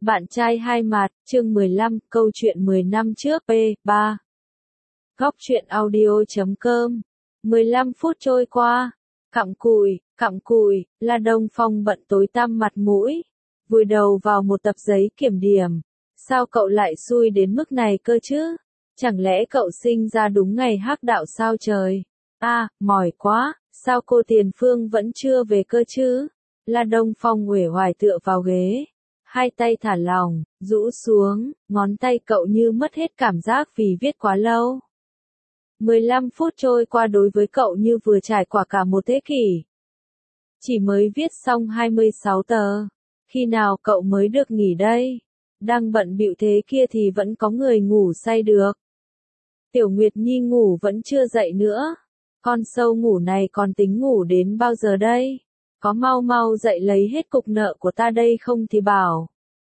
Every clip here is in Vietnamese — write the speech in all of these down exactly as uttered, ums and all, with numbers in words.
Bạn trai hai mặt, chương mười lăm, câu chuyện mười năm trước, P ba. Góc truyện audio chấm com. mười lăm phút trôi qua, cặm cụi, cặm cụi, La Đông Phong bận tối tăm mặt mũi, vùi đầu vào một tập giấy kiểm điểm. Sao cậu lại xui đến mức này cơ chứ? Chẳng lẽ cậu sinh ra đúng ngày hắc đạo sao trời? A, à, mỏi quá, sao cô Tiền Phương vẫn chưa về cơ chứ? La Đông Phong uể oải tựa vào ghế. Hai tay thả lỏng, rũ xuống, ngón tay cậu như mất hết cảm giác vì viết quá lâu. mười lăm phút trôi qua đối với cậu như vừa trải qua cả một thế kỷ. Chỉ mới viết xong hai mươi sáu tờ. Khi nào cậu mới được nghỉ đây? Đang bận bịu thế kia thì vẫn có người ngủ say được. Tiểu Nguyệt Nhi ngủ vẫn chưa dậy nữa. Con sâu ngủ này còn tính ngủ đến bao giờ đây? Có mau mau dậy lấy hết cục nợ của ta đây không thì bảo.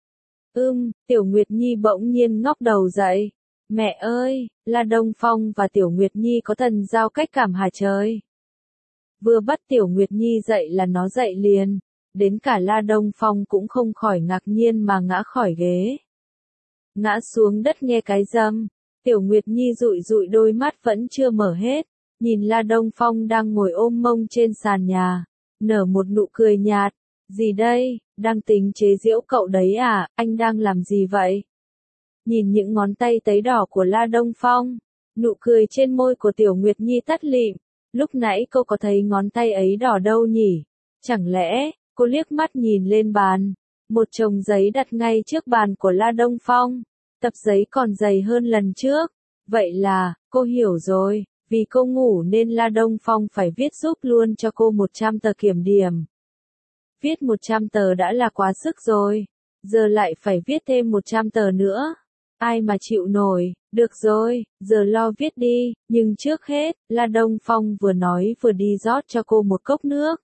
Ưm, Tiểu Nguyệt Nhi bỗng nhiên ngóc đầu dậy. Mẹ ơi, La Đông Phong và Tiểu Nguyệt Nhi có thần giao cách cảm hả trời? Vừa bắt Tiểu Nguyệt Nhi dậy là nó dậy liền. Đến cả La Đông Phong cũng không khỏi ngạc nhiên mà ngã khỏi ghế. Ngã xuống đất nghe cái rầm. Tiểu Nguyệt Nhi dụi dụi đôi mắt vẫn chưa mở hết. Nhìn La Đông Phong đang ngồi ôm mông trên sàn nhà. Nở một nụ cười nhạt. Gì đây, đang tính chế giễu cậu đấy à, anh đang làm gì vậy? Nhìn những ngón tay tấy đỏ của La Đông Phong, nụ cười trên môi của Tiểu Nguyệt Nhi tắt lịm. Lúc nãy cô có thấy ngón tay ấy đỏ đâu nhỉ? Chẳng lẽ, cô liếc mắt nhìn lên bàn. Một chồng giấy đặt ngay trước bàn của La Đông Phong. Tập giấy còn dày hơn lần trước. Vậy là, cô hiểu rồi. Vì cô ngủ nên La Đông Phong phải viết giúp luôn cho cô một trăm tờ kiểm điểm. Viết một trăm tờ đã là quá sức rồi. Giờ lại phải viết thêm một trăm tờ nữa. Ai mà chịu nổi, được rồi, giờ lo viết đi, nhưng trước hết, La Đông Phong vừa nói vừa đi rót cho cô một cốc nước.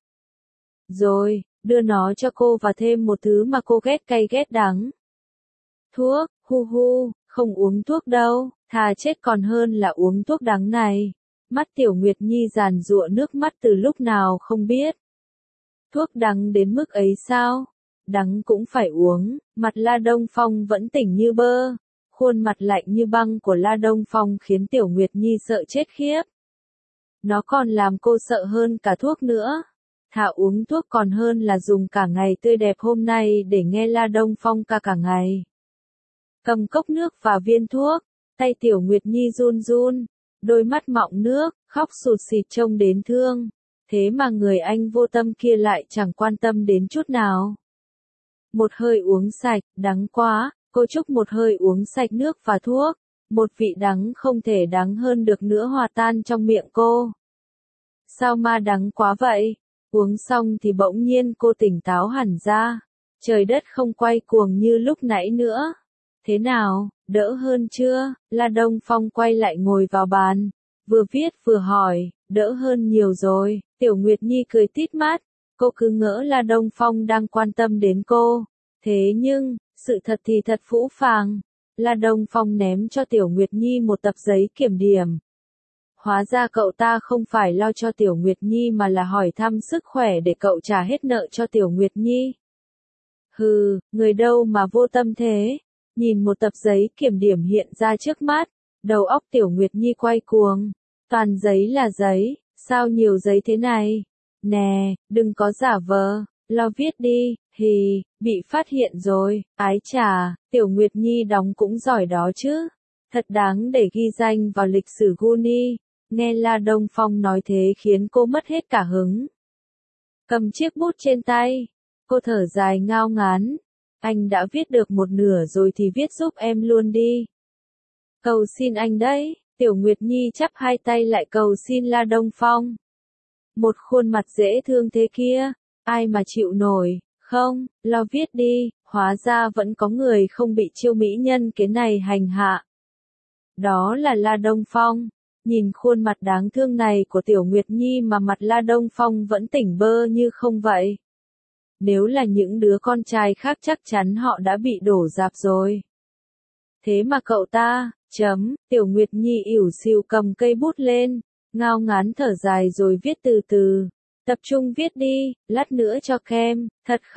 Rồi, đưa nó cho cô và thêm một thứ mà cô ghét cay ghét đắng. Thuốc, hu hu, không uống thuốc đâu, thà chết còn hơn là uống thuốc đắng này. Mắt Tiểu Nguyệt Nhi giàn giụa nước mắt từ lúc nào không biết. Thuốc đắng đến mức ấy sao? Đắng cũng phải uống, mặt La Đông Phong vẫn tỉnh như bơ. Khuôn mặt lạnh như băng của La Đông Phong khiến Tiểu Nguyệt Nhi sợ chết khiếp. Nó còn làm cô sợ hơn cả thuốc nữa. Thà uống thuốc còn hơn là dùng cả ngày tươi đẹp hôm nay để nghe La Đông Phong ca cả ngày. Cầm cốc nước và viên thuốc, tay Tiểu Nguyệt Nhi run run, đôi mắt mọng nước, khóc sụt sịt trông đến thương. Thế mà người anh vô tâm kia lại chẳng quan tâm đến chút nào. Một hơi uống sạch, đắng quá, cô chúc một hơi uống sạch nước và thuốc. Một vị đắng không thể đắng hơn được nữa hòa tan trong miệng cô. Sao mà đắng quá vậy? Uống xong thì bỗng nhiên cô tỉnh táo hẳn ra. Trời đất không quay cuồng như lúc nãy nữa. Thế nào, đỡ hơn chưa? La Đông Phong quay lại ngồi vào bàn. Vừa viết vừa hỏi, đỡ hơn nhiều rồi. Tiểu Nguyệt Nhi cười tít mắt. Cô cứ ngỡ La Đông Phong đang quan tâm đến cô. Thế nhưng, sự thật thì thật phũ phàng. La Đông Phong ném cho Tiểu Nguyệt Nhi một tập giấy kiểm điểm. Hóa ra cậu ta không phải lo cho Tiểu Nguyệt Nhi mà là hỏi thăm sức khỏe để cậu trả hết nợ cho Tiểu Nguyệt Nhi. Hừ, người đâu mà vô tâm thế. Nhìn một tập giấy kiểm điểm hiện ra trước mắt, đầu óc Tiểu Nguyệt Nhi quay cuồng. Toàn giấy là giấy, sao nhiều giấy thế này? Nè, đừng có giả vờ, lo viết đi, hì, bị phát hiện rồi, ái chà, Tiểu Nguyệt Nhi đóng cũng giỏi đó chứ. Thật đáng để ghi danh vào lịch sử Guni. Nghe La Đông Phong nói thế khiến cô mất hết cả hứng. Cầm chiếc bút trên tay, cô thở dài ngao ngán. Anh đã viết được một nửa rồi thì viết giúp em luôn đi. Cầu xin anh đấy, Tiểu Nguyệt Nhi chắp hai tay lại cầu xin La Đông Phong. Một khuôn mặt dễ thương thế kia, ai mà chịu nổi, không, lo viết đi, hóa ra vẫn có người không bị chiêu mỹ nhân kế này hành hạ. Đó là La Đông Phong. Nhìn khuôn mặt đáng thương này của Tiểu Nguyệt Nhi mà mặt La Đông Phong vẫn tỉnh bơ như không vậy. Nếu là những đứa con trai khác chắc chắn họ đã bị đổ rạp rồi. Thế mà cậu ta, chấm, Tiểu Nguyệt Nhi ỉu xìu cầm cây bút lên, ngao ngán thở dài rồi viết từ từ. Tập trung viết đi, lát nữa cho kem, thật không?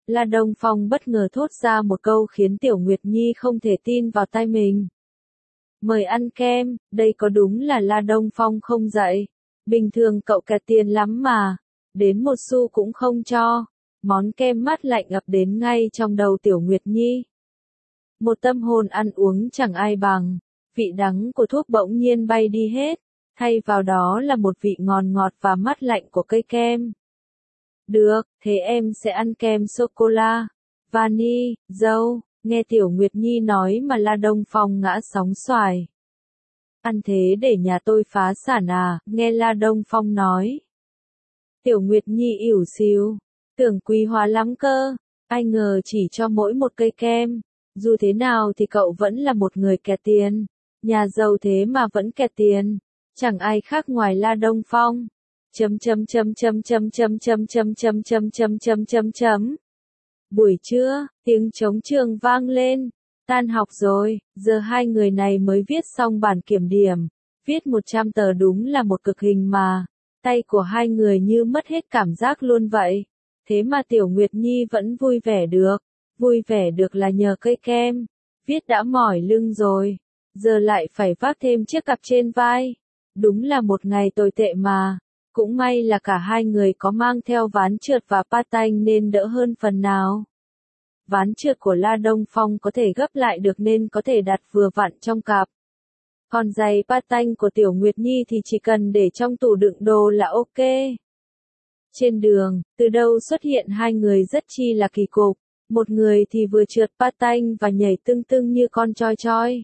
La Đông Phong bất ngờ thốt ra một câu khiến Tiểu Nguyệt Nhi không thể tin vào tai mình. Mời ăn kem, đây có đúng là La Đông Phong không dạy. Bình thường cậu cả tiền lắm mà, đến một xu cũng không cho. Món kem mát lạnh ập đến ngay trong đầu Tiểu Nguyệt Nhi. Một tâm hồn ăn uống chẳng ai bằng, vị đắng của thuốc bỗng nhiên bay đi hết, thay vào đó là một vị ngon ngọt và mát lạnh của cây kem. Được, thế em sẽ ăn kem sô-cô-la, vani, dâu, nghe Tiểu Nguyệt Nhi nói mà La Đông Phong ngã sóng xoài. Ăn thế để nhà tôi phá sản à, nghe La Đông Phong nói. Tiểu Nguyệt Nhi ỉu xìu, tưởng quý hóa lắm cơ, ai ngờ chỉ cho mỗi một cây kem, dù thế nào thì cậu vẫn là một người kẹt tiền, nhà giàu thế mà vẫn kẹt tiền, chẳng ai khác ngoài La Đông Phong. Chấm chấm chấm chấm chấm chấm chấm chấm chấm chấm chấm chấm chấm chấm. Buổi trưa, tiếng trống trường vang lên, tan học rồi, giờ hai người này mới viết xong bản kiểm điểm, viết một trăm tờ đúng là một cực hình mà, tay của hai người như mất hết cảm giác luôn vậy, thế mà Tiểu Nguyệt Nhi vẫn vui vẻ được, vui vẻ được là nhờ cây kem, viết đã mỏi lưng rồi, giờ lại phải vác thêm chiếc cặp trên vai, đúng là một ngày tồi tệ mà. Cũng may là cả hai người có mang theo ván trượt và pa tanh nên đỡ hơn phần nào. Ván trượt của La Đông Phong có thể gấp lại được nên có thể đặt vừa vặn trong cặp. Còn giày pa tanh của Tiểu Nguyệt Nhi thì chỉ cần để trong tủ đựng đồ là ok. Trên đường, từ đâu xuất hiện hai người rất chi là kỳ cục. Một người thì vừa trượt pa tanh và nhảy tưng tưng như con choi choi.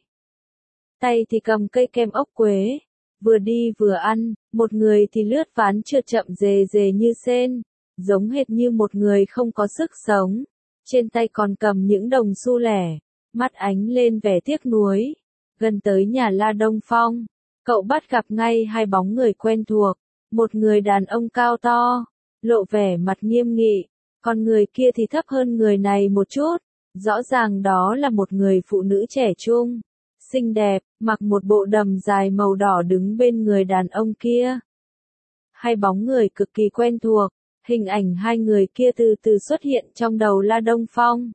Tay thì cầm cây kem ốc quế. Vừa đi vừa ăn, một người thì lướt ván trượt chậm rề rề như sên, giống hệt như một người không có sức sống. Trên tay còn cầm những đồng xu lẻ, mắt ánh lên vẻ tiếc nuối. Gần tới nhà La Đông Phong, cậu bắt gặp ngay hai bóng người quen thuộc, một người đàn ông cao to, lộ vẻ mặt nghiêm nghị, còn người kia thì thấp hơn người này một chút, rõ ràng đó là một người phụ nữ trẻ trung. Xinh đẹp, mặc một bộ đầm dài màu đỏ đứng bên người đàn ông kia. Hai bóng người cực kỳ quen thuộc, hình ảnh hai người kia từ từ xuất hiện trong đầu La Đông Phong.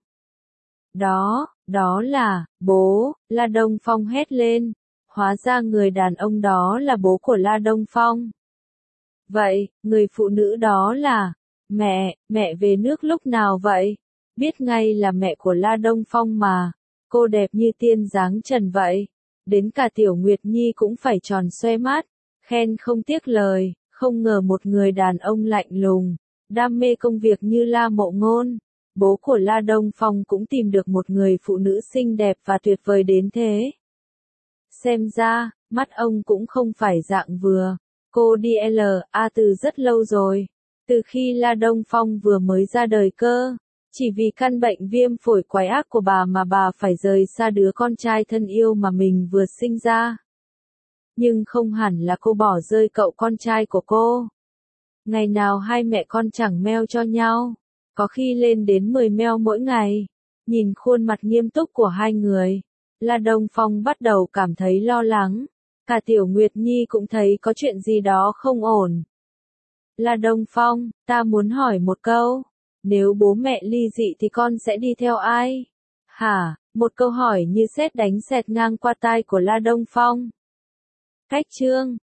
Đó, đó là, bố, La Đông Phong hét lên, hóa ra người đàn ông đó là bố của La Đông Phong. Vậy, người phụ nữ đó là, mẹ, mẹ về nước lúc nào vậy? Biết ngay là mẹ của La Đông Phong mà. Cô đẹp như tiên dáng trần vậy, đến cả Tiểu Nguyệt Nhi cũng phải tròn xoe mắt, khen không tiếc lời, không ngờ một người đàn ông lạnh lùng, đam mê công việc như La Mộ Ngôn, bố của La Đông Phong cũng tìm được một người phụ nữ xinh đẹp và tuyệt vời đến thế. Xem ra, mắt ông cũng không phải dạng vừa, cô đi L A từ rất lâu rồi, từ khi La Đông Phong vừa mới ra đời cơ. Chỉ vì căn bệnh viêm phổi quái ác của bà mà bà phải rời xa đứa con trai thân yêu mà mình vừa sinh ra. Nhưng không hẳn là cô bỏ rơi cậu con trai của cô. Ngày nào hai mẹ con chẳng mail cho nhau, có khi lên đến mười mail mỗi ngày. Nhìn khuôn mặt nghiêm túc của hai người, La Đông Phong bắt đầu cảm thấy lo lắng. Cả Tiểu Nguyệt Nhi cũng thấy có chuyện gì đó không ổn. La Đông Phong, ta muốn hỏi một câu. Nếu bố mẹ ly dị thì con sẽ đi theo ai? Hả? Một câu hỏi như sét đánh xẹt ngang qua tai của La Đông Phong. Cách chương